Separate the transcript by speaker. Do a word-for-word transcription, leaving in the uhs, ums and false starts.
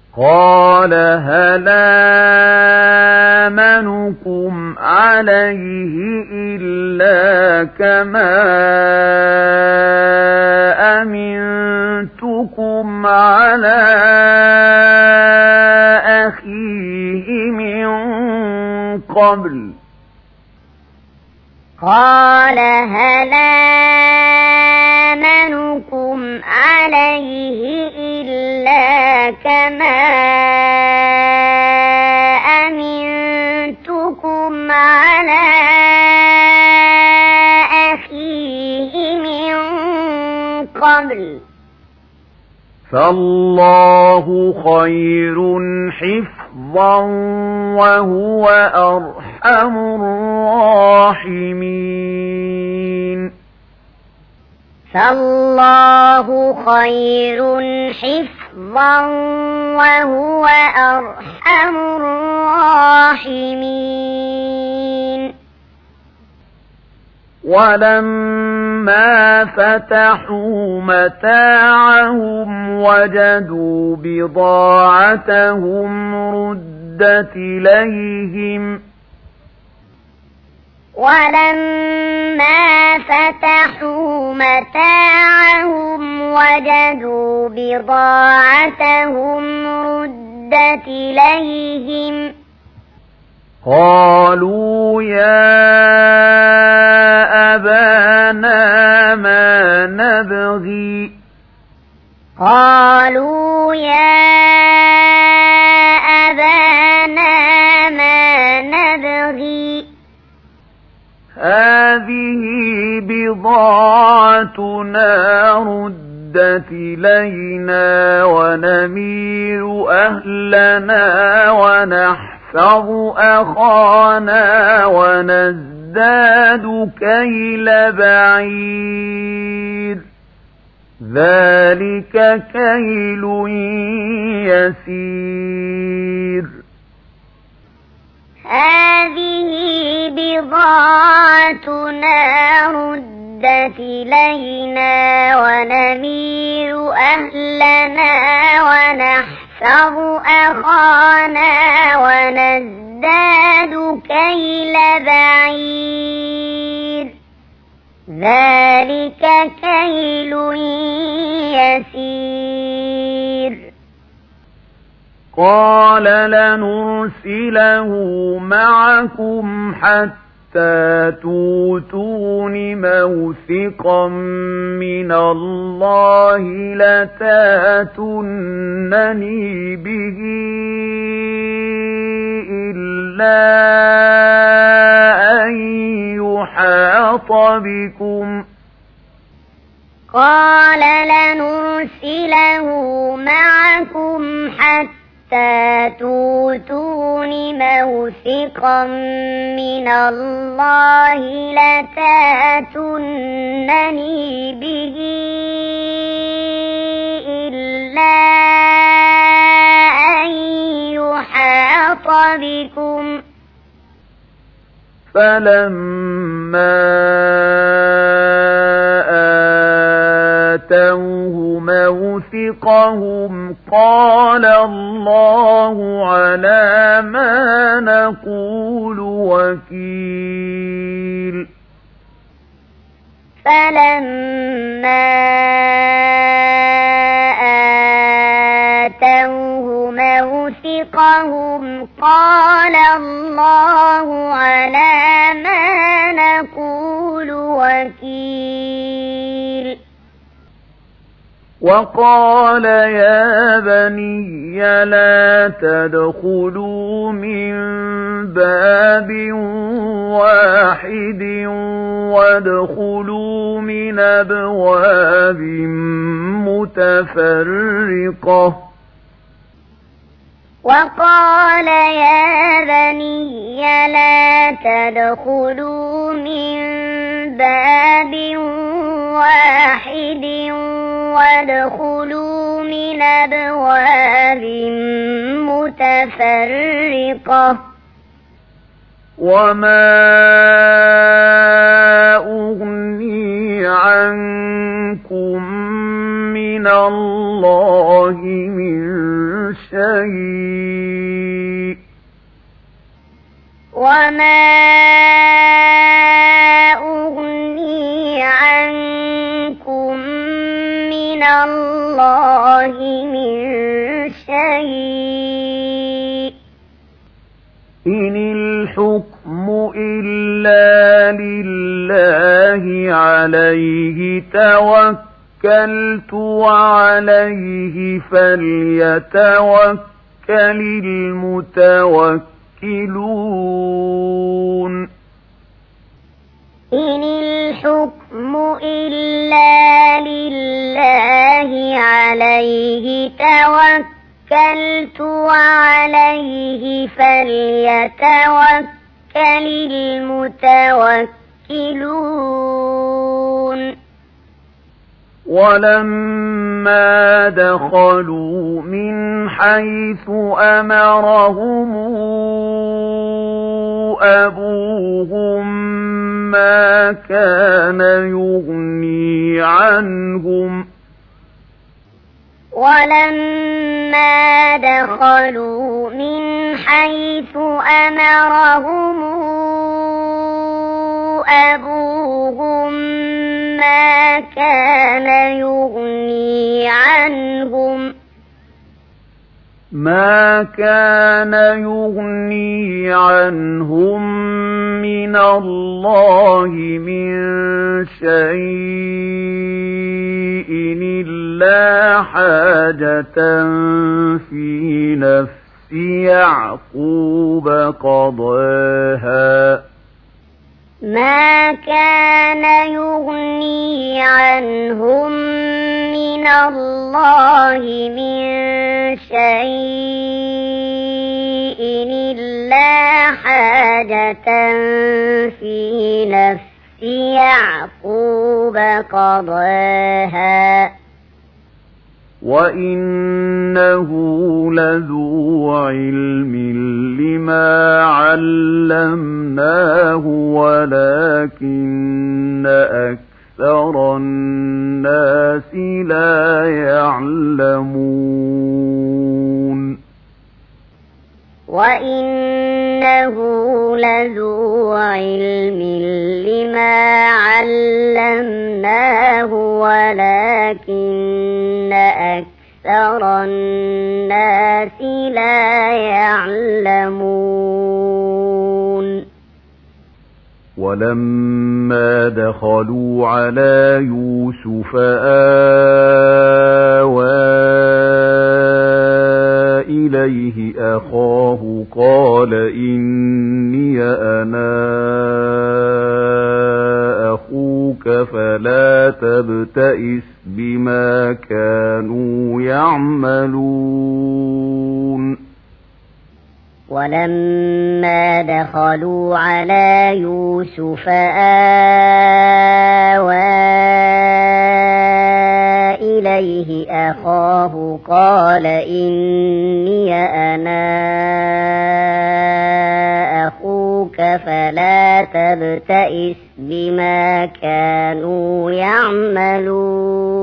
Speaker 1: قال هل آمنكم عليه إلا كما أمنتكم على أخيه من قبل
Speaker 2: قال هل آمنكم عليه إلا كما أمنتكم على أخيه من قبل
Speaker 1: فالله خير حفظا وهو أرحم الراحمين
Speaker 2: فالله خير حفظا وهو أرحم الراحمين
Speaker 1: ولما فتحوا متاعهم وجدوا بضاعتهم ردت إليهم
Speaker 2: ولما فتحوا متاعهم وجدوا بضاعتهم ردت إليهم
Speaker 1: قالوا يا أبانا ما نبغي
Speaker 2: قالوا يا أبانا ما نبغي
Speaker 1: هذه بضاعتنا ردت إلينا ونمير أهلنا ونحفظ أخانا ونزداد كيل بعير ذلك كيل يسير
Speaker 2: هذه بضاعتنا ردت إلينا ونمير أهلنا ونحفظ أخانا ونزداد كيل بعير ذلك كيل يسير
Speaker 1: قال لنرسله معكم حتى توتون موثقا من الله لتاتونني به إلا أن يحاط بكم
Speaker 2: قال لنرسله معكم حتى توتون موثقا من الله لتاتونني به إلا أن يحاط بكم
Speaker 1: فلما آتوه موثقهم قال الله على ما نقول وكيل
Speaker 2: فلما آتوه موثقهم قال الله على ما نقول وكيل
Speaker 1: وقال يا بني لا تدخلوا من باب واحد وادخلوا من أبواب متفرقة
Speaker 2: وقال يا بني لا تدخلوا من باب واحد وادخلوا من أبواب متفرقة
Speaker 1: وما أغني عنكم من الله من شيء
Speaker 2: وما أغني عنكم من الله من شيء
Speaker 1: إن الحكم إلا لله عليه توكلت وعليه فليتوكل المتوكلون
Speaker 2: إن الحكم إلا لله عليه توكلت وعليه فليتوكل المتوكلون
Speaker 1: ولما دخلوا من حيث أمرهم أبوهم ما كان يغني عنهم
Speaker 2: ولما دخلوا من حيث أمرهم أبوهم ما كان يغني عنهم
Speaker 1: ما كان يغني عنهم من الله من شيء إلا حاجة في نفس يعقوب قضاها
Speaker 2: ما كان يغني عنهم من الله من شيء إلا حاجة في نفس يعقوب قضاها
Speaker 1: وإنه لذو علم لما علمناه ولكن أكثر الناس لا يعلمون
Speaker 2: وإنه لذو علم لما علمناه ولكن أكثر الناس لا يعلمون
Speaker 1: ولما دخلوا على يوسف آوى إليه أخاه قال إني أنا أخوك فلا تبتئس بما كانوا يعملون
Speaker 2: ولما دخلوا على يوسف آوى إليه أخاه قال إني أنا أخوك فلا تبتئس بما كانوا يعملون